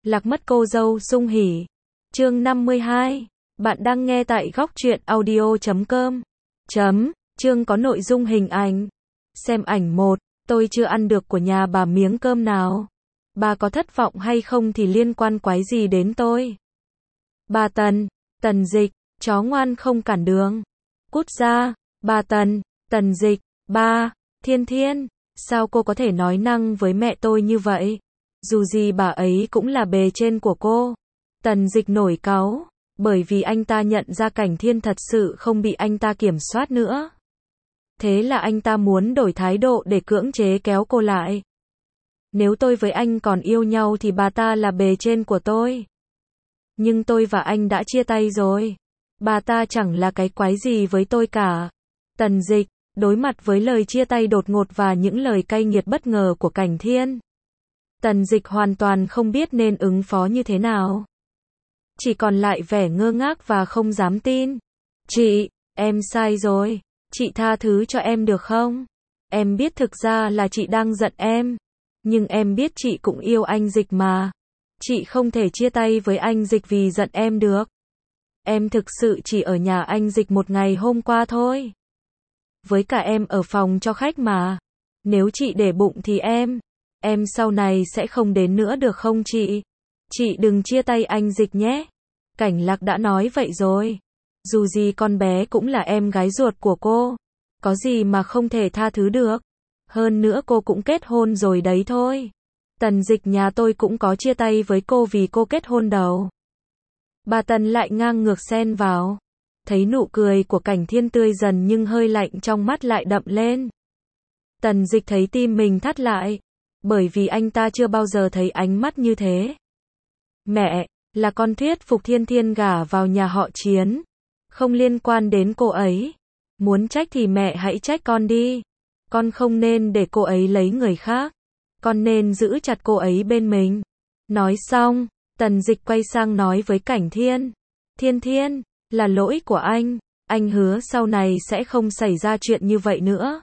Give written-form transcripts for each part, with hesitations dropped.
Lạc mất cô dâu sung hỉ. Chương 52. Bạn đang nghe tại góc truyện audio.com. Chương có nội dung hình ảnh. Xem ảnh 1. Tôi chưa ăn được của nhà bà miếng cơm nào. Bà có thất vọng hay không thì liên quan quái gì đến tôi. Bà Tần. Tần Dịch. Chó ngoan không cản đường. Cút ra. Bà Tần. Tần Dịch. Ba. Thiên Thiên. Sao cô có thể nói năng với mẹ tôi như vậy? Dù gì bà ấy cũng là bề trên của cô. Tần Dịch nổi cáu, bởi vì anh ta nhận ra Cảnh Thiên thật sự không bị anh ta kiểm soát nữa. Thế là anh ta muốn đổi thái độ để cưỡng chế kéo cô lại. Nếu tôi với anh còn yêu nhau thì bà ta là bề trên của tôi. Nhưng tôi và anh đã chia tay rồi. Bà ta chẳng là cái quái gì với tôi cả. Tần Dịch, đối mặt với lời chia tay đột ngột và những lời cay nghiệt bất ngờ của Cảnh Thiên, Tần Dịch hoàn toàn không biết nên ứng phó như thế nào. Chỉ còn lại vẻ ngơ ngác và không dám tin. Chị, em sai rồi. Chị tha thứ cho em được không? Em biết thực ra là chị đang giận em. Nhưng em biết chị cũng yêu anh Dịch mà. Chị không thể chia tay với anh Dịch vì giận em được. Em thực sự chỉ ở nhà anh Dịch một ngày hôm qua thôi. Với cả em ở phòng cho khách mà. Nếu chị để bụng thì em sau này sẽ không đến nữa được không chị? Chị đừng chia tay anh Dịch nhé. Cảnh Lạc đã nói vậy rồi. Dù gì con bé cũng là em gái ruột của cô. Có gì mà không thể tha thứ được. Hơn nữa cô cũng kết hôn rồi đấy thôi. Tần Dịch nhà tôi cũng có chia tay với cô vì cô kết hôn đầu. Bà Tần lại ngang ngược xen vào. Thấy nụ cười của Cảnh Thiên tươi dần nhưng hơi lạnh trong mắt lại đậm lên. Tần Dịch thấy tim mình thắt lại. Bởi vì anh ta chưa bao giờ thấy ánh mắt như thế. Mẹ, là con thuyết phục Thiên Thiên gả vào nhà họ Chiến. Không liên quan đến cô ấy. Muốn trách thì mẹ hãy trách con đi. Con không nên để cô ấy lấy người khác. Con nên giữ chặt cô ấy bên mình. Nói xong, Tần Dịch quay sang nói với Cảnh Thiên. Thiên Thiên, là lỗi của anh. Anh hứa sau này sẽ không xảy ra chuyện như vậy nữa.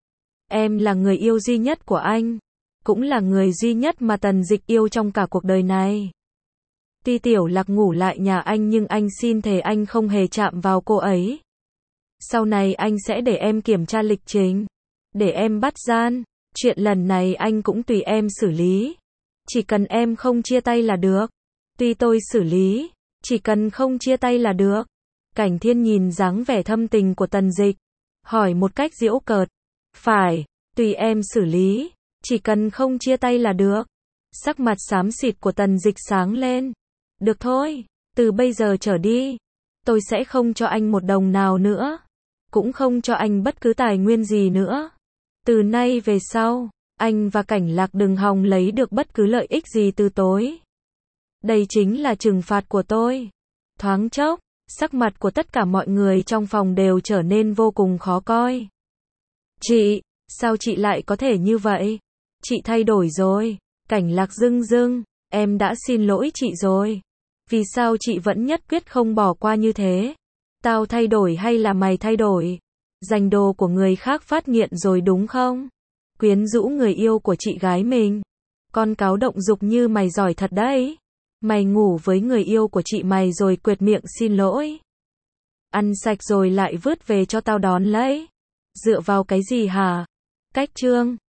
Em là người yêu duy nhất của anh. Cũng là người duy nhất mà Tần Dịch yêu trong cả cuộc đời này. Tuy Tiểu Lạc ngủ lại nhà anh nhưng anh xin thề anh không hề chạm vào cô ấy. Sau này anh sẽ để em kiểm tra lịch trình. Để em bắt gian. Chuyện lần này anh cũng tùy em xử lý. Chỉ cần em không chia tay là được. Tùy tôi xử lý. Chỉ cần không chia tay là được. Cảnh Thiên nhìn dáng vẻ thâm tình của Tần Dịch. Hỏi một cách giễu cợt. Phải, tùy em xử lý. Chỉ cần không chia tay là được. Sắc mặt xám xịt của Tần Dịch sáng lên. Được thôi, từ bây giờ trở đi, tôi sẽ không cho anh một đồng nào nữa. Cũng không cho anh bất cứ tài nguyên gì nữa. Từ nay về sau, anh và Cảnh Lạc đừng hòng lấy được bất cứ lợi ích gì từ tôi. Đây chính là trừng phạt của tôi. Thoáng chốc, sắc mặt của tất cả mọi người trong phòng đều trở nên vô cùng khó coi. Chị, sao chị lại có thể như vậy? Chị thay đổi rồi. Cảnh Lạc rưng rưng, em đã xin lỗi chị rồi. Vì sao chị vẫn nhất quyết không bỏ qua như thế? Tao thay đổi hay là mày thay đổi? Giành đồ của người khác phát nghiện rồi đúng không? Quyến rũ người yêu của chị gái mình. Con cáo động dục như mày giỏi thật đấy. Mày ngủ với người yêu của chị mày rồi quệt miệng xin lỗi. Ăn sạch rồi lại vứt về cho tao đón lấy. Dựa vào cái gì hả? Cách chương